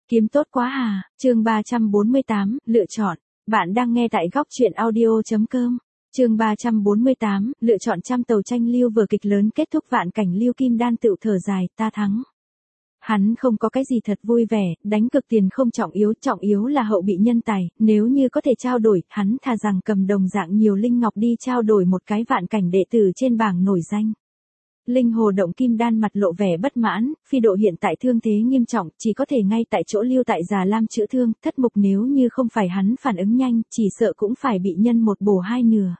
Kiếm tốt quá à, chương 348, lựa chọn. Bạn đang nghe tại góc truyện audio.com. Chương 348, lựa chọn trăm tàu tranh lưu vở kịch lớn kết thúc vạn cảnh Lưu Kim Đan tự thở dài, ta thắng. Hắn không có cái gì thật vui vẻ, đánh cực tiền không trọng yếu là hậu bị nhân tài, nếu như có thể trao đổi, hắn thà rằng cầm đồng dạng nhiều linh ngọc đi trao đổi một cái vạn cảnh đệ tử trên bảng nổi danh. Linh Hồ Động Kim Đan mặt lộ vẻ bất mãn, Phi Độ hiện tại thương thế nghiêm trọng, chỉ có thể ngay tại chỗ lưu tại Già Lam chữa thương, thất mục nếu như không phải hắn phản ứng nhanh, chỉ sợ cũng phải bị nhân một bổ hai nửa.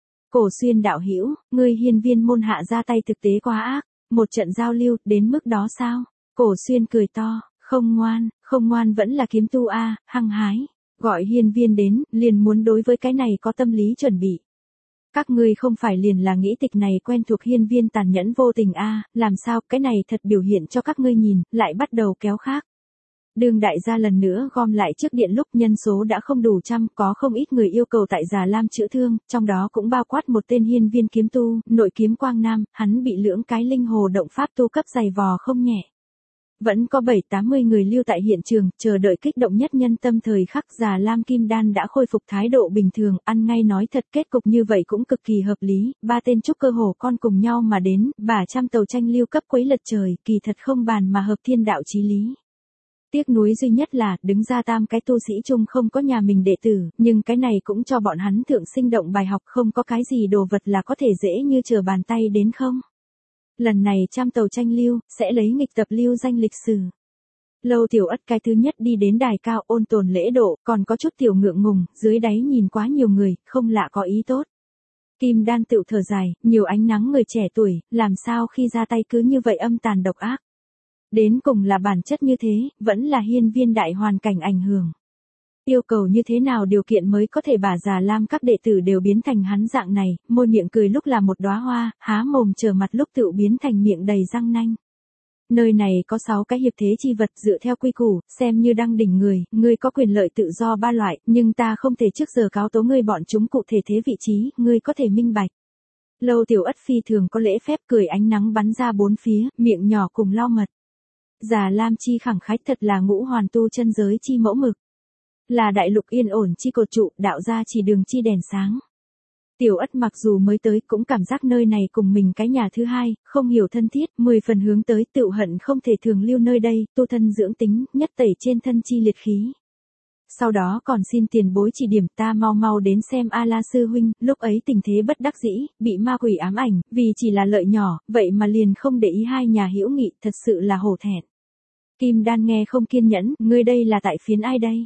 Cổ Xuyên đạo hữu, ngươi Hiên Viên môn hạ ra tay thực tế quá ác, một trận giao lưu, đến mức đó sao? Cổ Xuyên cười to, không ngoan vẫn là kiếm tu a, hăng hái, gọi Hiên Viên đến, liền muốn đối với cái này có tâm lý chuẩn bị. Các ngươi không phải liền là nghĩ tịch này quen thuộc Hiên Viên tàn nhẫn vô tình a, làm sao, cái này thật biểu hiện cho các ngươi nhìn, lại bắt đầu kéo khác. Đường đại gia lần nữa gom lại trước điện lúc nhân số đã không đủ trăm, có không ít người yêu cầu tại Già Lam chữa thương, trong đó cũng bao quát một tên Hiên Viên kiếm tu, nội kiếm Quang Nam, hắn bị lưỡng cái linh hồ động pháp tu cấp dày vò không nhẹ. Vẫn có 7-80 người lưu tại hiện trường, chờ đợi kích động nhất nhân tâm thời khắc. Già Lam Kim Đan đã khôi phục thái độ bình thường, ăn ngay nói thật, kết cục như vậy cũng cực kỳ hợp lý, ba tên trúc cơ hổ con cùng nhau mà đến, bả trăm tàu tranh lưu cấp quấy lật trời, kỳ thật không bàn mà hợp thiên đạo chí lý. Tiếc nuối duy nhất là, đứng ra tam cái tu sĩ chung không có nhà mình đệ tử, nhưng cái này cũng cho bọn hắn thượng sinh động bài học, không có cái gì đồ vật là có thể dễ như trở bàn tay đến không. Lần này trăm tàu tranh lưu, sẽ lấy nghịch tập lưu danh lịch sử. Lâu Tiểu Ất cái thứ nhất đi đến đài cao ôn tồn lễ độ, còn có chút tiểu ngượng ngùng, dưới đáy nhìn quá nhiều người, không lạ có ý tốt. Kim Đan tự thở dài, nhiều ánh nắng người trẻ tuổi, làm sao khi ra tay cứ như vậy âm tàn độc ác. Đến cùng là bản chất như thế, vẫn là Hiên Viên đại hoàn cảnh ảnh hưởng. Yêu cầu như thế nào điều kiện mới có thể bà Già Lam các đệ tử đều biến thành hắn dạng này, môi miệng cười lúc là một đóa hoa, há mồm trở mặt lúc tự biến thành miệng đầy răng nanh. Nơi này có 6 cái hiệp thế chi vật dựa theo quy củ, xem như đăng đỉnh người, ngươi có quyền lợi tự do 3 loại, nhưng ta không thể trước giờ cáo tố ngươi bọn chúng cụ thể thế vị trí, ngươi có thể minh bạch. Lâu Tiểu Ất phi thường có lễ phép cười ánh nắng bắn ra bốn phía, miệng nhỏ cùng lau mật. Già Lam chi khẳng khái thật là ngũ hoàn tu chân giới chi mẫu mực. Là đại lục yên ổn chi cột trụ, đạo gia chỉ đường chi đèn sáng. Tiểu Ất mặc dù mới tới cũng cảm giác nơi này cùng mình cái nhà thứ hai, không hiểu thân thiết, 10 phần hướng tới tự hận không thể thường lưu nơi đây, tu thân dưỡng tính, nhất tẩy trên thân chi liệt khí. Sau đó còn xin tiền bối chỉ điểm ta mau đến xem A La sư huynh, lúc ấy tình thế bất đắc dĩ, bị ma quỷ ám ảnh, vì chỉ là lợi nhỏ, vậy mà liền không để ý hai nhà hữu nghị, thật sự là hổ thẹn. Kim Đan nghe không kiên nhẫn, ngươi đây là tại phiến ai đây?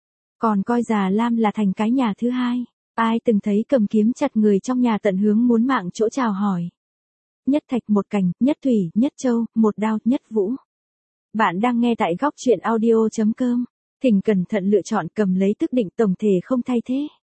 Còn coi Già Lam là thành cái nhà thứ hai, ai từng thấy cầm kiếm chặt người trong nhà tận hướng muốn mạng chỗ chào hỏi. Nhất thạch một cành, nhất thủy, nhất châu, một đao, nhất vũ. Bạn đang nghe tại góc truyện audio.com. Thỉnh cẩn thận lựa chọn, cầm lấy tức định, tổng thể không thay thế.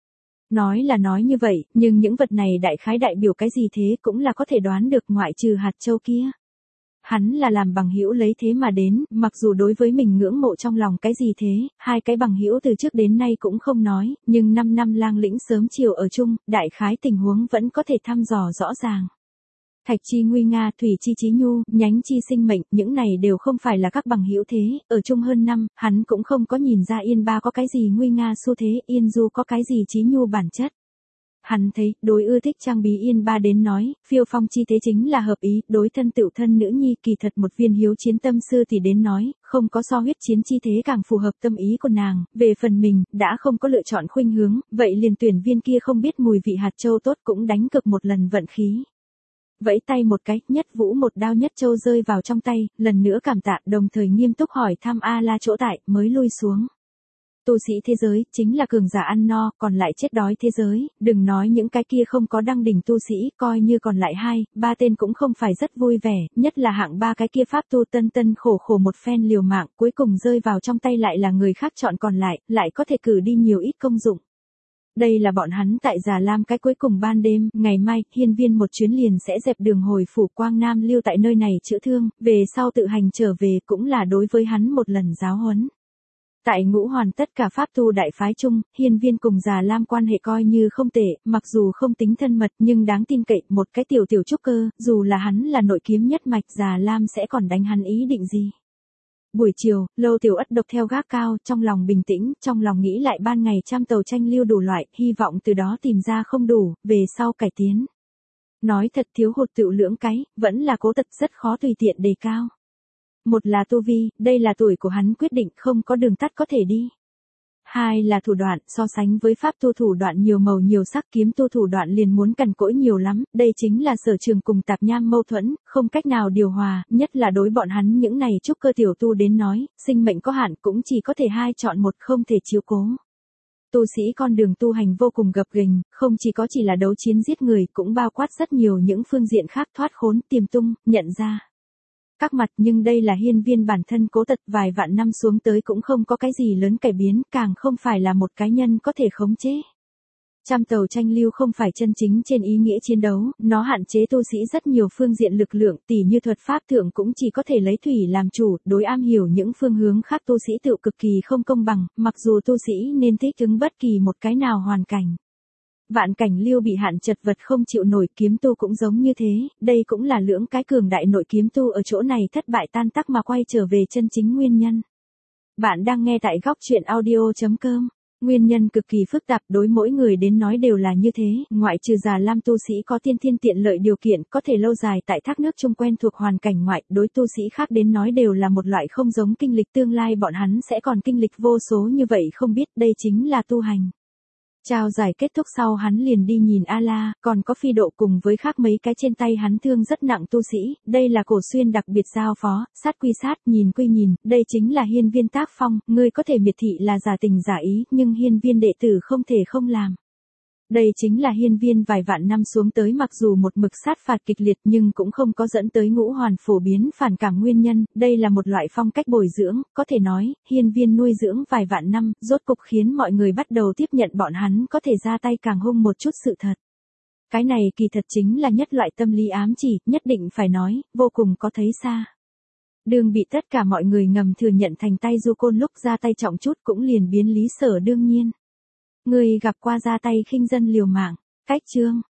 Nói là nói như vậy, nhưng những vật này đại khái đại biểu cái gì thế cũng là có thể đoán được, ngoại trừ hạt châu kia. Hắn là làm bằng hữu lấy thế mà đến, mặc dù đối với mình ngưỡng mộ trong lòng cái gì thế, hai cái bằng hữu từ trước đến nay cũng không nói, nhưng 5 năm lang lĩnh sớm chiều ở chung, đại khái tình huống vẫn có thể thăm dò rõ ràng. Thạch chi nguy nga, thủy chi chí nhu, nhánh chi sinh mệnh, những này đều không phải là các bằng hữu thế, ở chung hơn năm, hắn cũng không có nhìn ra Yên Ba có cái gì nguy nga xu thế, Yên Du có cái gì chí nhu bản chất. Hắn thấy, đối ưa thích trang bí Yên Ba đến nói, phiêu phong chi thế chính là hợp ý, đối thân tựu thân nữ nhi kỳ thật một viên hiếu chiến tâm sư thì đến nói, không có so huyết chiến chi thế càng phù hợp tâm ý của nàng, về phần mình, đã không có lựa chọn khuynh hướng, vậy liền tuyển viên kia không biết mùi vị hạt châu tốt cũng đánh cực một lần vận khí. Vẫy tay một cái, nhất vũ một đao nhất châu rơi vào trong tay, lần nữa cảm tạ, đồng thời nghiêm túc hỏi thăm A La chỗ tại, mới lui xuống. Tu sĩ thế giới, chính là cường giả ăn no, còn lại chết đói thế giới, đừng nói những cái kia không có đăng đỉnh tu sĩ, coi như còn lại 2-3 tên cũng không phải rất vui vẻ, nhất là hạng 3 cái kia pháp tu tân khổ một phen liều mạng, cuối cùng rơi vào trong tay lại là người khác chọn còn lại có thể cử đi nhiều ít công dụng. Đây là bọn hắn tại Già Lam cái cuối cùng ban đêm, ngày mai, Hiên Viên một chuyến liền sẽ dẹp đường hồi phủ Quang Nam lưu tại nơi này chữa thương, về sau tự hành trở về cũng là đối với hắn một lần giáo huấn. Tại Ngũ Hoàn tất cả pháp tu đại phái chung, Hiên Viên cùng Già Lam quan hệ coi như không tệ, mặc dù không tính thân mật nhưng đáng tin cậy, một cái tiểu trúc cơ, dù là hắn là nội kiếm nhất mạch, Già Lam sẽ còn đánh hắn ý định gì. Buổi chiều, Lô Tiểu Ất độc theo gác cao, trong lòng bình tĩnh, trong lòng nghĩ lại ban ngày trăm tàu tranh lưu đủ loại, hy vọng từ đó tìm ra không đủ, về sau cải tiến. Nói thật thiếu hụt tựu lưỡng cái, vẫn là Cố Tật rất khó tùy tiện đề cao. Một là tu vi, đây là tuổi của hắn quyết định không có đường tắt có thể đi. Hai là thủ đoạn, so sánh với pháp tu thủ đoạn nhiều màu nhiều sắc, kiếm tu thủ đoạn liền muốn cằn cỗi nhiều lắm, đây chính là sở trường cùng tạp nham mâu thuẫn, không cách nào điều hòa, nhất là đối bọn hắn những này trúc cơ tiểu tu đến nói, sinh mệnh có hạn cũng chỉ có thể hai chọn một, không thể chiếu cố. Tu sĩ con đường tu hành vô cùng gập ghềnh, không chỉ là đấu chiến giết người, cũng bao quát rất nhiều những phương diện khác, thoát khốn, tiềm tung, nhận ra các mặt, nhưng đây là hiên viên bản thân Cố Tật vài vạn năm xuống tới cũng không có cái gì lớn cải biến, càng không phải là một cá nhân có thể khống chế. Trăm tàu tranh lưu không phải chân chính trên ý nghĩa chiến đấu, nó hạn chế tu sĩ rất nhiều phương diện lực lượng, tỉ như thuật pháp thượng cũng chỉ có thể lấy thủy làm chủ, đối am hiểu những phương hướng khác tu sĩ tự cực kỳ không công bằng, mặc dù tu sĩ nên thích ứng bất kỳ một cái nào hoàn cảnh. Vạn cảnh lưu bị hạn chật vật không chịu nổi, kiếm tu cũng giống như thế, đây cũng là lưỡng cái cường đại nội kiếm tu ở chỗ này thất bại tan tác mà quay trở về chân chính nguyên nhân. Bạn đang nghe tại góc truyện audio.com. Nguyên nhân cực kỳ phức tạp, đối mỗi người đến nói đều là như thế, ngoại trừ già lam tu sĩ có tiên thiên tiện lợi điều kiện có thể lâu dài tại thác nước chung quen thuộc hoàn cảnh ngoại, đối tu sĩ khác đến nói đều là một loại không giống kinh lịch, tương lai bọn hắn sẽ còn kinh lịch vô số như vậy không biết, đây chính là tu hành. Trao giải kết thúc sau hắn liền đi nhìn A-la, còn có Phi Độ cùng với khác mấy cái trên tay hắn thương rất nặng tu sĩ, đây là Cổ Xuyên đặc biệt giao phó, sát quy sát, nhìn quy nhìn, đây chính là hiên viên tác phong, ngươi có thể miệt thị là giả tình giả ý, nhưng hiên viên đệ tử không thể không làm. Đây chính là hiên viên vài vạn năm xuống tới mặc dù một mực sát phạt kịch liệt nhưng cũng không có dẫn tới ngũ hoàn phổ biến phản cảm nguyên nhân, đây là một loại phong cách bồi dưỡng, có thể nói, hiên viên nuôi dưỡng vài vạn năm, rốt cục khiến mọi người bắt đầu tiếp nhận bọn hắn có thể ra tay càng hung một chút sự thật. Cái này kỳ thật chính là nhất loại tâm lý ám chỉ, nhất định phải nói, vô cùng có thấy xa. Đường bị tất cả mọi người ngầm thừa nhận thành tay du côn lúc ra tay trọng chút cũng liền biến lý sở đương nhiên. Người gặp qua ra tay khinh dân liều mạng, cách chương.